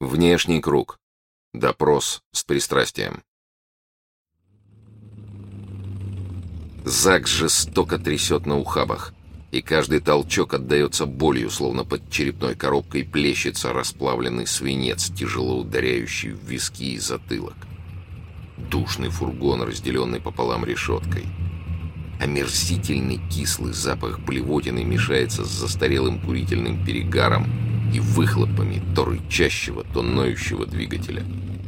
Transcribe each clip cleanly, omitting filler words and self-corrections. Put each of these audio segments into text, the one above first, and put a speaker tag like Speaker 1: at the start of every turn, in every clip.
Speaker 1: Внешний круг. Допрос с пристрастием. Зак жестоко трясет на ухабах, и каждый толчок отдается болью, словно под черепной коробкой плещется расплавленный свинец, тяжело ударяющий в виски и затылок. Душный фургон, разделенный пополам решеткой. Омерзительный кислый запах блевотины мешается с застарелым курительным перегаром и выхлопами то рычащего, то ноющего двигателя.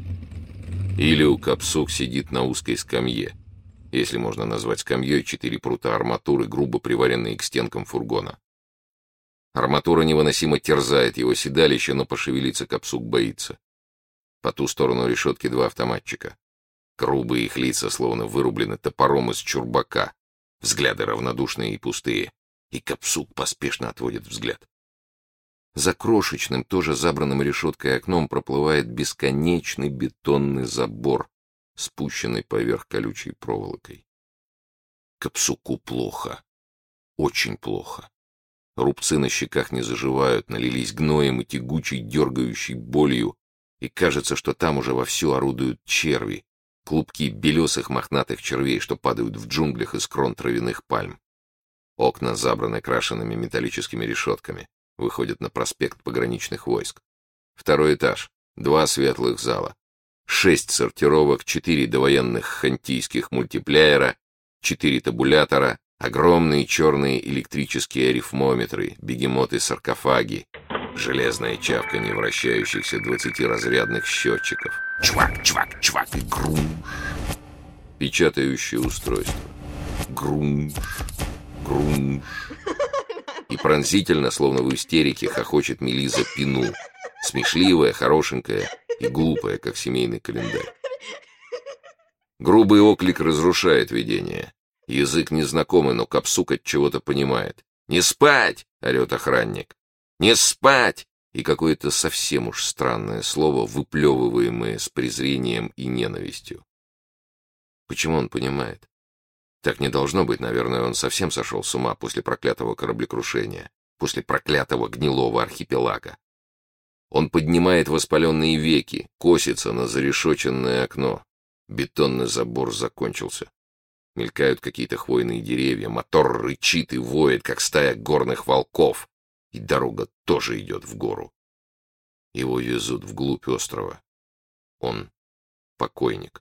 Speaker 1: Илью Капсук сидит на узкой скамье, если можно назвать скамьей 4 прута арматуры, грубо приваренные к стенкам фургона. Арматура невыносимо терзает его седалище, но пошевелиться Капсук боится. По ту сторону решетки 2 автоматчика. Грубые их лица словно вырублены топором из чурбака, взгляды равнодушные и пустые, и Капсук поспешно отводит взгляд. За крошечным, тоже забранным решеткой окном проплывает бесконечный бетонный забор, спущенный поверх колючей проволокой. Капсуку плохо. Очень плохо. Рубцы на щеках не заживают, налились гноем и тягучей, дергающей болью, и кажется, что там уже вовсю орудуют черви, клубки белесых мохнатых червей, что падают в джунглях из крон травяных пальм. Окна забраны крашенными металлическими решетками, выходят на проспект пограничных войск. 2-й этаж, 2 светлых зала, 6 сортировок, 4 довоенных хантийских мультипляера, 4 табулятора, огромные черные электрические арифмометры, бегемоты-саркофаги, железное чавканье вращающихся 20-разрядных счетчиков. Чвак, чвак, чвак и грунж. Печатающее устройство. Грунж, грунж. И пронзительно, словно в истерике, хохочет Мелиза Пину, смешливая, хорошенькая и глупая, как семейный календарь. Грубый оклик разрушает видение. Язык незнакомый, но Капсук от чего-то понимает. «Не спать!» — орет охранник. «Не спать!» И какое-то совсем уж странное слово, выплевываемое с презрением и ненавистью. Почему он понимает? Так не должно быть, наверное, он совсем сошел с ума после проклятого кораблекрушения, после проклятого гнилого архипелага. Он поднимает воспаленные веки, косится на зарешоченное окно. Бетонный забор закончился. Мелькают какие-то хвойные деревья, мотор рычит и воет, как стая горных волков, и дорога тоже идет в гору. Его везут вглубь острова. Он покойник.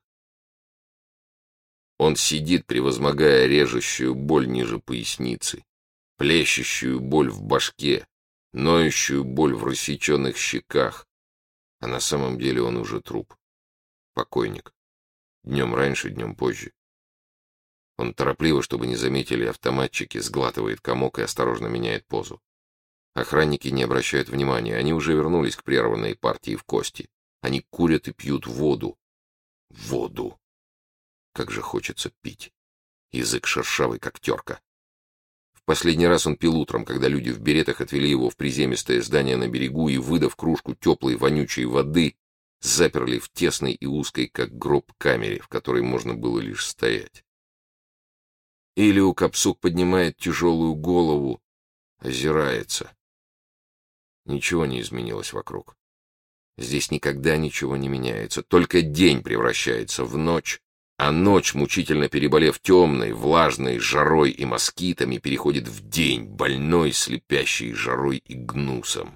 Speaker 1: Он сидит, превозмогая режущую боль ниже поясницы, плещущую боль в башке, ноющую боль в рассеченных щеках. А на самом деле он уже труп. Покойник. Днем раньше, днем позже. Он торопливо, чтобы не заметили автоматчики, сглатывает комок и осторожно меняет позу. Охранники не обращают внимания, они уже вернулись к прерванной партии в кости. Они курят и пьют воду. Воду. Как же хочется пить. Язык шершавый, как терка. В последний раз он пил утром, когда люди в беретах отвели его в приземистое здание на берегу и, выдав кружку теплой вонючей воды, заперли в тесной и узкой, как гроб, камере, в которой можно было лишь стоять. Илью Капсук поднимает тяжелую голову, озирается. Ничего не изменилось вокруг. Здесь никогда ничего не меняется, только день превращается в ночь, а ночь, мучительно переболев темной, влажной жарой и москитами, переходит в день, больной, слепящей жарой и гнусом.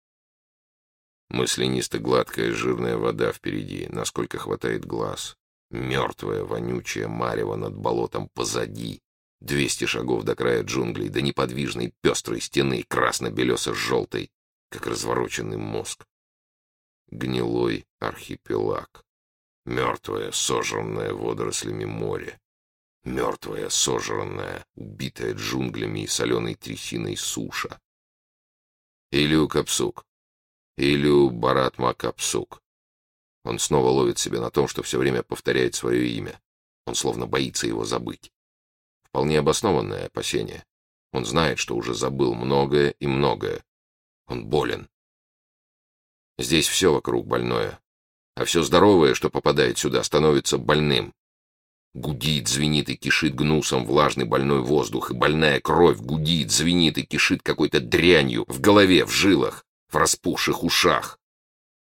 Speaker 1: Маслянисто-гладкая жирная вода впереди, насколько хватает глаз. Мертвая, вонючая марево над болотом позади. 200 шагов до края джунглей, до неподвижной пестрой стены, красно-белесо-желтой, как развороченный мозг. Гнилой архипелаг. Мертвое, сожранное водорослями море. Мертвая, сожранная, убитая джунглями и соленой трясиной суша. Илью Капсук. Илью Баратма Капсук. Он снова ловит себя на том, что все время повторяет свое имя. Он словно боится его забыть. Вполне обоснованное опасение. Он знает, что уже забыл многое и многое. Он болен. Здесь все вокруг больное. А все здоровое, что попадает сюда, становится больным. Гудит, звенит и кишит гнусом влажный больной воздух, и больная кровь гудит, звенит и кишит какой-то дрянью в голове, в жилах, в распухших ушах.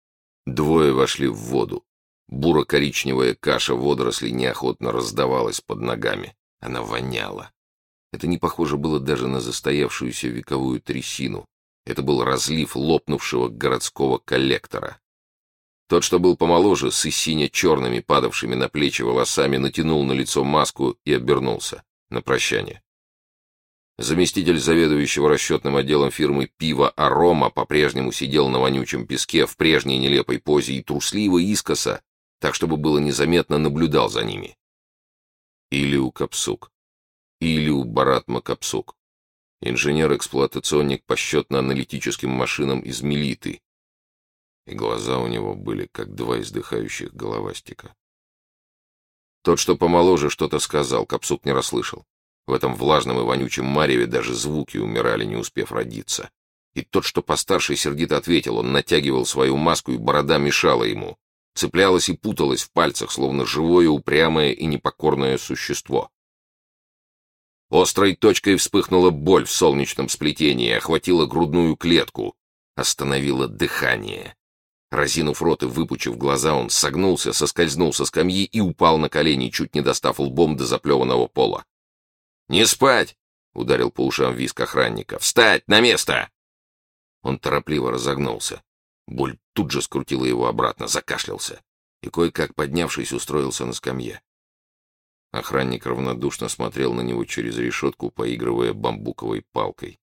Speaker 1: Двое вошли в воду. Буро-коричневая каша водорослей неохотно раздавалась под ногами. Она воняла. Это не похоже было даже на застоявшуюся вековую трясину. Это был разлив лопнувшего городского коллектора. Тот, что был помоложе, с сине-черными, падавшими на плечи волосами, натянул на лицо маску и обернулся на прощание. Заместитель заведующего расчетным отделом фирмы «Пиво Арома» по-прежнему сидел на вонючем песке в прежней нелепой позе и трусливо искоса, так чтобы было незаметно, наблюдал за ними. Илиу Капсук. Илиу Барат Макапсук. Инженер-эксплуатационник по счетно-аналитическим машинам из Мелиты. И глаза у него были, как два издыхающих головастика. Тот, что помоложе, что-то сказал, Капсук не расслышал. В этом влажном и вонючем мареве даже звуки умирали, не успев родиться. И тот, что постарше, сердито ответил, он натягивал свою маску, и борода мешала ему. Цеплялась и путалась в пальцах, словно живое, упрямое и непокорное существо. Острой точкой вспыхнула боль в солнечном сплетении, охватила грудную клетку, остановила дыхание. Разинув рот и выпучив глаза, он согнулся, соскользнул со скамьи и упал на колени, чуть не достав лбом до заплеванного пола. «Не спать!» — ударил по ушам визг охранника. «Встать! На место!» Он торопливо разогнулся. Боль тут же скрутила его обратно, закашлялся и, кое-как поднявшись, устроился на скамье. Охранник равнодушно смотрел на него через решетку, поигрывая бамбуковой палкой.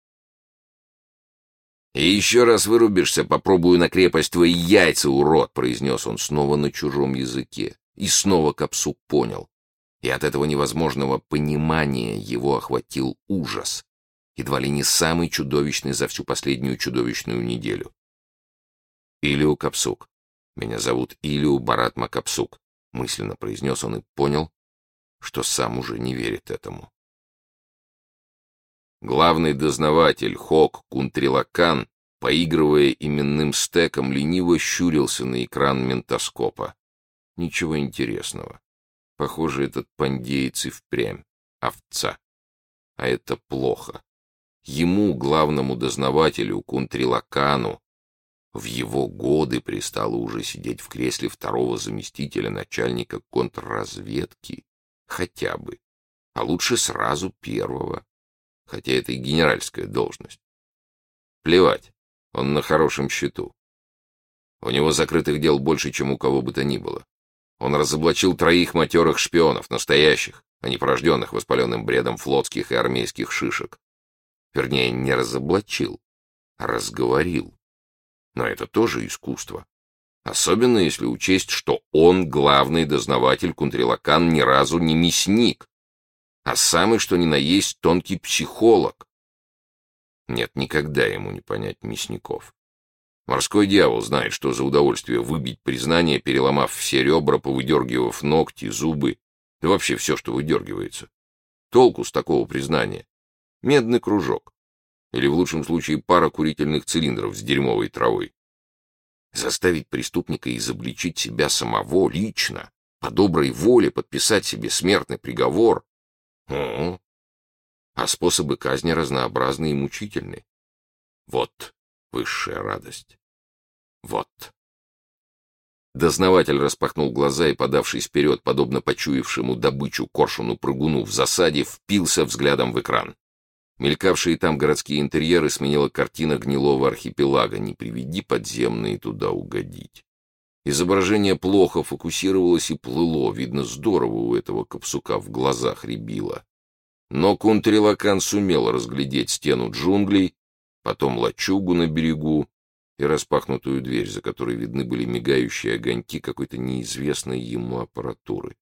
Speaker 1: «И еще раз вырубишься, попробую на крепость твои яйца, урод!» — произнес он снова на чужом языке. И снова Капсук понял. И от этого невозможного понимания его охватил ужас, едва ли не самый чудовищный за всю последнюю чудовищную неделю. «Илиу Капсук. Меня зовут Илиу Барат Макапсук», — мысленно произнес он и понял, что сам уже не верит этому. Главный дознаватель Хок Кунтрилакан, поигрывая именным стеком, лениво щурился на экран ментоскопа. Ничего интересного. Похоже, этот пандеец и впрямь овца. А это плохо. Ему, главному дознавателю Кунтрилакану, в его годы пристало уже сидеть в кресле второго заместителя начальника контрразведки, хотя бы, а лучше сразу первого, хотя это и генеральская должность. Плевать, он на хорошем счету. У него закрытых дел больше, чем у кого бы то ни было. Он разоблачил 3 матерых шпионов, настоящих, а не порожденных воспаленным бредом флотских и армейских шишек. Вернее, не разоблачил, а разговорил. Но это тоже искусство. Особенно если учесть, что он, главный дознаватель Кунтрилакан, ни разу не мясник, а самый что ни на есть тонкий психолог. Нет, никогда ему не понять мясников. Морской дьявол знает, что за удовольствие выбить признание, переломав все ребра, повыдергивав ногти, зубы, да вообще все, что выдергивается. Толку с такого признания? Медный кружок. Или в лучшем случае пара курительных цилиндров с дерьмовой травой. Заставить преступника изобличить себя самого лично, по доброй воле подписать себе смертный приговор. А способы казни разнообразны и мучительны. Вот высшая радость. Вот. Дознаватель распахнул глаза и, подавшись вперед, подобно почуявшему добычу коршуну-прыгуну в засаде, впился взглядом в экран. Мелькавшие там городские интерьеры сменила картина гнилого архипелага. Не приведи подземные туда угодить. Изображение плохо фокусировалось и плыло. Видно, здорово у этого Капсука в глазах рябило. Но Кунтрилакан сумел разглядеть стену джунглей, потом лачугу на берегу и распахнутую дверь, за которой видны были мигающие огоньки какой-то неизвестной ему аппаратуры.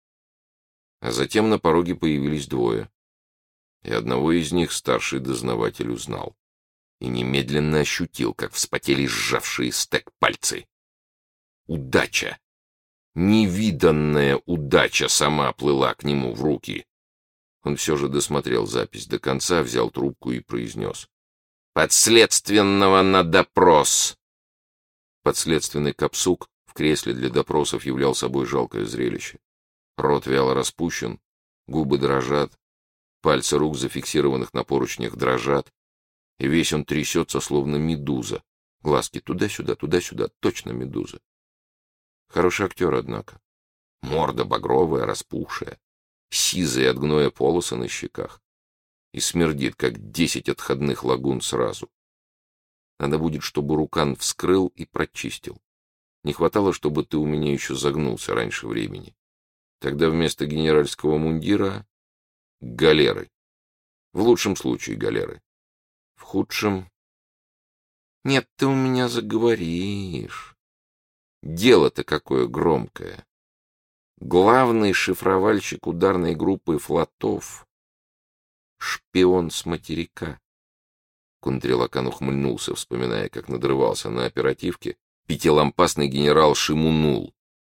Speaker 1: А затем на пороге появились двое, и одного из них старший дознаватель узнал и немедленно ощутил, как вспотели сжавшие стек пальцы. Удача! Невиданная удача сама плыла к нему в руки. Он все же досмотрел запись до конца, взял трубку и произнес: «Подследственного на допрос!» Подследственный Капсук в кресле для допросов являл собой жалкое зрелище. Рот вяло распущен, губы дрожат, пальцы рук, зафиксированных на поручнях, дрожат, и весь он трясется, словно медуза. Глазки туда-сюда, точно медуза. Хороший актер, однако. Морда багровая, распухшая, сизые от гноя полосы на щеках. И смердит, как 10 отходных лагун сразу. Надо будет, чтобы Рукан вскрыл и прочистил. Не хватало, чтобы ты у меня еще загнулся раньше времени. Тогда вместо генеральского мундира — галеры. В лучшем случае галеры. В худшем... Нет, ты у меня заговоришь. Дело-то какое громкое. Главный шифровальщик ударной группы флотов — шпион с материка. Кундрелакан ухмыльнулся, вспоминая, как надрывался на оперативке пятилампасный генерал Шимунул.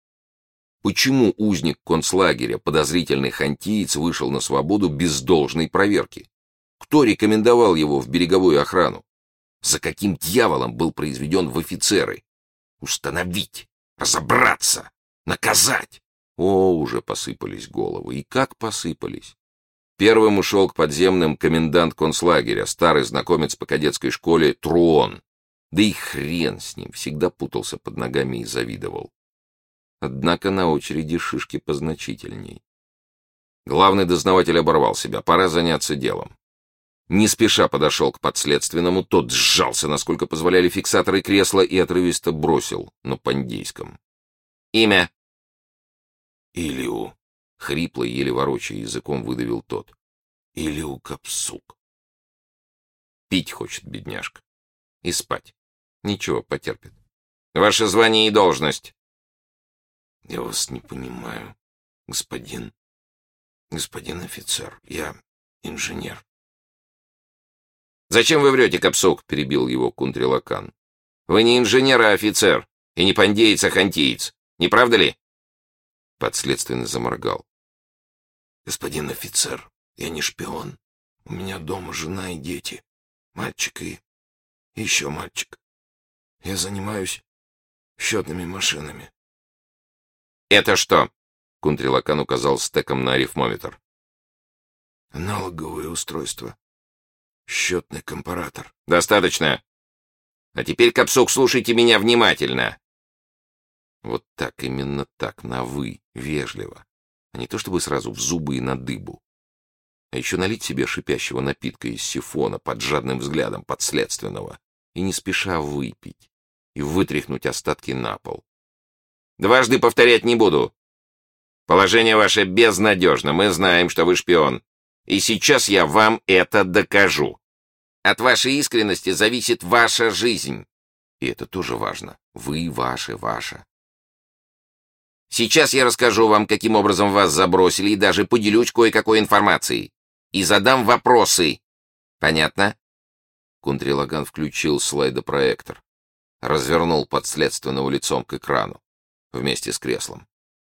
Speaker 1: Почему узник концлагеря, подозрительный хантиец, вышел на свободу без должной проверки? Кто рекомендовал его в береговую охрану? За каким дьяволом был произведен в офицеры? Установить, разобраться, наказать. О, уже посыпались головы. И как посыпались? Первым ушел к подземным комендант концлагеря, старый знакомец по кадетской школе Труон. Да и хрен с ним, всегда путался под ногами и завидовал. Однако на очереди шишки позначительней. Главный дознаватель оборвал себя, пора заняться делом. Не спеша подошел к подследственному, тот сжался, насколько позволяли фиксаторы кресла, и отрывисто бросил на пандейском. «Имя?» «Илиу», — хрипло, еле ворочая языком, выдавил тот. «Илиу Капсук». Пить хочет, бедняжка. И спать. Ничего, потерпит. «Ваше звание и должность?» «Я вас не понимаю, господин офицер. Я инженер». «Зачем вы врете, Капсук?» — перебил его Кундрелакан. «Вы не инженер, а офицер, и не пандеец, а хантиец. Не правда ли?» Подследственный заморгал. «Господин офицер, я не шпион. У меня дома жена и дети. Мальчик и еще мальчик. Я занимаюсь счетными машинами». «Это что?» — Кундрелакан указал стеком на арифмометр. «Аналоговое устройство. Счетный компаратор». «Достаточно. А теперь, Капсук, слушайте меня внимательно». Вот так, именно так, на «вы», вежливо. А не то чтобы сразу в зубы и на дыбу. А еще налить себе шипящего напитка из сифона под жадным взглядом подследственного и не спеша выпить, и вытряхнуть остатки на пол. «Дважды повторять не буду. Положение ваше безнадежно. Мы знаем, что вы шпион. И сейчас я вам это докажу. От вашей искренности зависит ваша жизнь. И это тоже важно. Вы, ваша. Сейчас я расскажу вам, каким образом вас забросили, и даже поделюсь кое-какой информацией. И задам вопросы. Понятно?» Кундрелакан включил слайдопроектор. Развернул подследственного лицом к экрану. Вместе с креслом.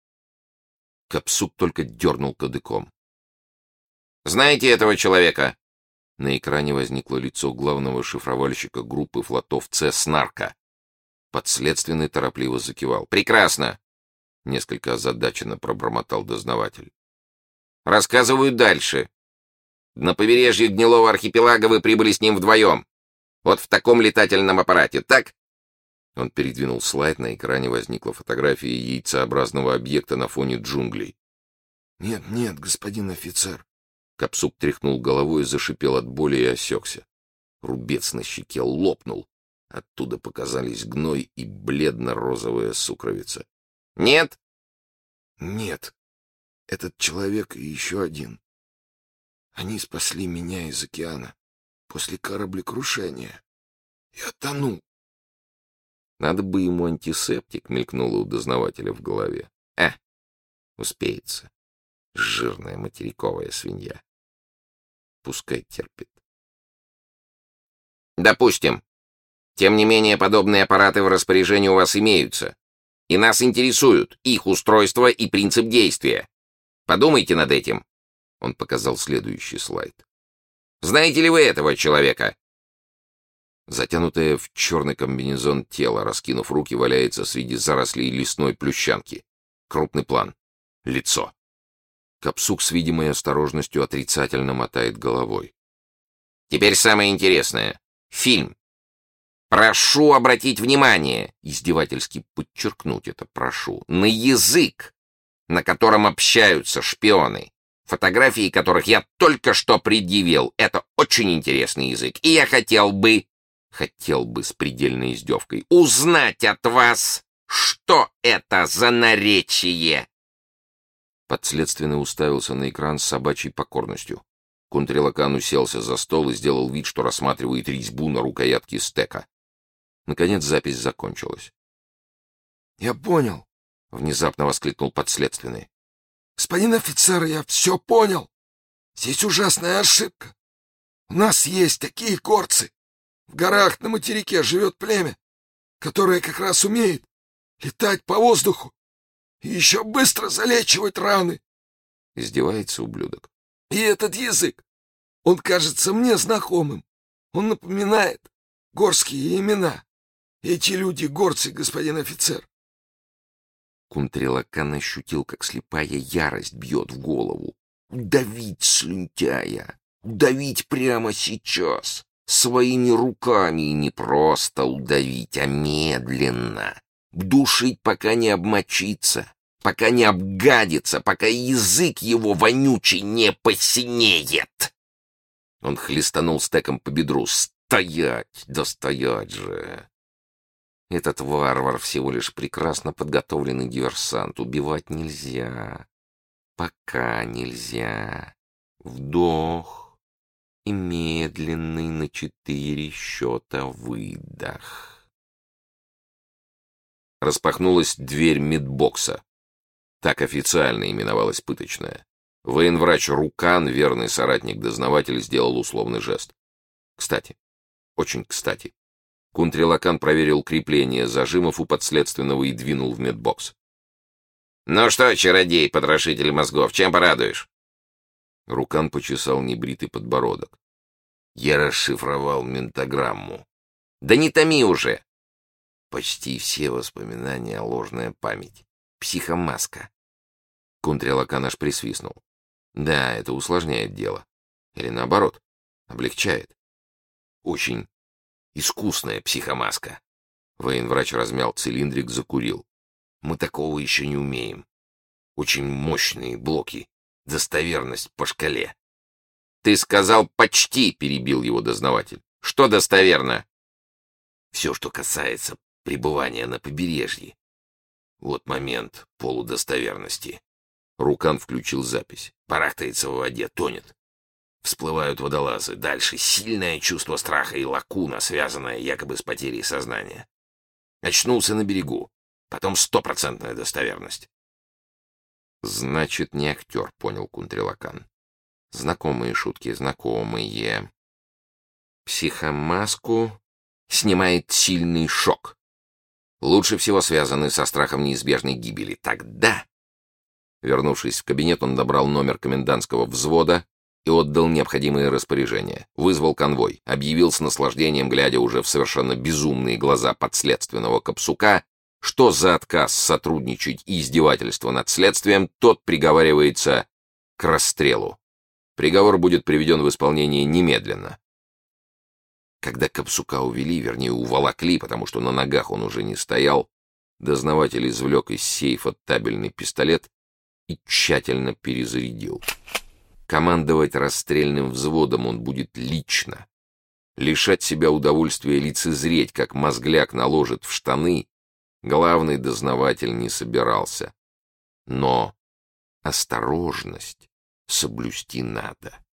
Speaker 1: Капсук только дернул кадыком. «Знаете этого человека?» На экране возникло лицо главного шифровальщика группы флотов Снарка. Подследственный торопливо закивал. «Прекрасно!» Несколько озадаченно пробормотал дознаватель. «Рассказываю дальше. На побережье Гнилого архипелага вы прибыли с ним вдвоем. Вот в таком летательном аппарате, так?» Он передвинул слайд, на экране возникла фотография яйцеобразного объекта на фоне джунглей. «Нет, господин офицер». Капсук тряхнул головой и зашипел от боли и осекся. Рубец на щеке лопнул. Оттуда показались гной и бледно-розовая сукровица. «Нет?» «Нет. Этот человек и еще один. Они спасли меня из океана после кораблекрушения. Я тону». Надо бы ему антисептик, мелькнуло у дознавателя в голове. Успеется. Жирная материковая свинья. Пускай терпит. «Допустим. Тем не менее, подобные аппараты в распоряжении у вас имеются. И нас интересуют их устройство и принцип действия. Подумайте над этим». Он показал следующий слайд. «Знаете ли вы этого человека?» Затянутое в черный комбинезон тело, раскинув руки, валяется среди зарослей лесной плющанки. Крупный план. Лицо. Капсук с видимой осторожностью отрицательно мотает головой. «Теперь самое интересное. Фильм. Прошу обратить внимание, издевательски подчеркнуть это прошу, на язык, на котором общаются шпионы, фотографии которых я только что предъявил. Это очень интересный язык, и я хотел бы с предельной издевкой узнать от вас, что это за наречие. Подследственный уставился на экран с собачьей покорностью. Кунтрелакан уселся за стол и сделал вид, что рассматривает резьбу на рукоятке стека. Наконец запись закончилась.
Speaker 2: «Я понял», — внезапно воскликнул подследственный. «Господин офицер, я все понял. Здесь ужасная ошибка. У нас есть такие горцы. В горах на материке живет племя, которое как раз умеет летать по воздуху и еще быстро залечивать раны».
Speaker 1: Издевается ублюдок.
Speaker 2: «И этот язык, он кажется мне знакомым. Он напоминает горские имена. Эти люди горцы, господин офицер».
Speaker 1: Кунтрелакан ощутил, как слепая ярость бьет в голову. Удавить слюнтяя, удавить прямо сейчас, своими руками, и не просто удавить, а медленно, душить, пока не обмочится, пока не обгадится, пока язык его вонючий не посинеет. Он хлестанул стеком по бедру. «Стоять! Да стоять же!» Этот варвар всего лишь прекрасно подготовленный диверсант. Убивать нельзя. Пока нельзя. Вдох и медленный на 4 счета выдох. Распахнулась дверь медбокса. Так официально именовалась пыточная. Военврач Рукан, верный соратник-дознаватель, сделал условный жест. Кстати, очень кстати. Кунтрелакан проверил крепление зажимов у подследственного и двинул в медбокс. «Ну что, чародей, потрошитель мозгов, чем порадуешь?» Рукан почесал небритый подбородок. «Я расшифровал ментограмму». «Да не томи уже!» «Почти все воспоминания — ложная память. Психомаска». Кунтрелакан аж присвистнул. «Да, это усложняет дело. Или наоборот, облегчает. Очень искусная психомаска». Военврач размял цилиндрик, закурил. «Мы такого еще не умеем. Очень мощные блоки. Достоверность по шкале». «Ты сказал «почти», — перебил его дознаватель. «Что достоверно?» «Все, что касается пребывания на побережье. Вот момент полудостоверности». Рукан включил запись. Барахтается в воде, тонет. Всплывают водолазы. Дальше сильное чувство страха и лакуна, связанная якобы с потерей сознания. Очнулся на берегу. Потом 100% достоверность. Значит, не актер, понял Кунтрелакан. Знакомые шутки, знакомые. Психомаску снимает сильный шок. Лучше всего связанный со страхом неизбежной гибели. Тогда... Вернувшись в кабинет, он набрал номер комендантского взвода и отдал необходимые распоряжения. Вызвал конвой, объявил с наслаждением, глядя уже в совершенно безумные глаза подследственного Капсука, что за отказ сотрудничать и издевательство над следствием тот приговаривается к расстрелу. Приговор будет приведен в исполнение немедленно. Когда Капсука увели, вернее, уволокли, потому что на ногах он уже не стоял, дознаватель извлек из сейфа табельный пистолет и тщательно перезарядил. Командовать расстрельным взводом он будет лично. Лишать себя удовольствия лицезреть, как мозгляк наложит в штаны, главный дознаватель не собирался. Но осторожность соблюсти надо.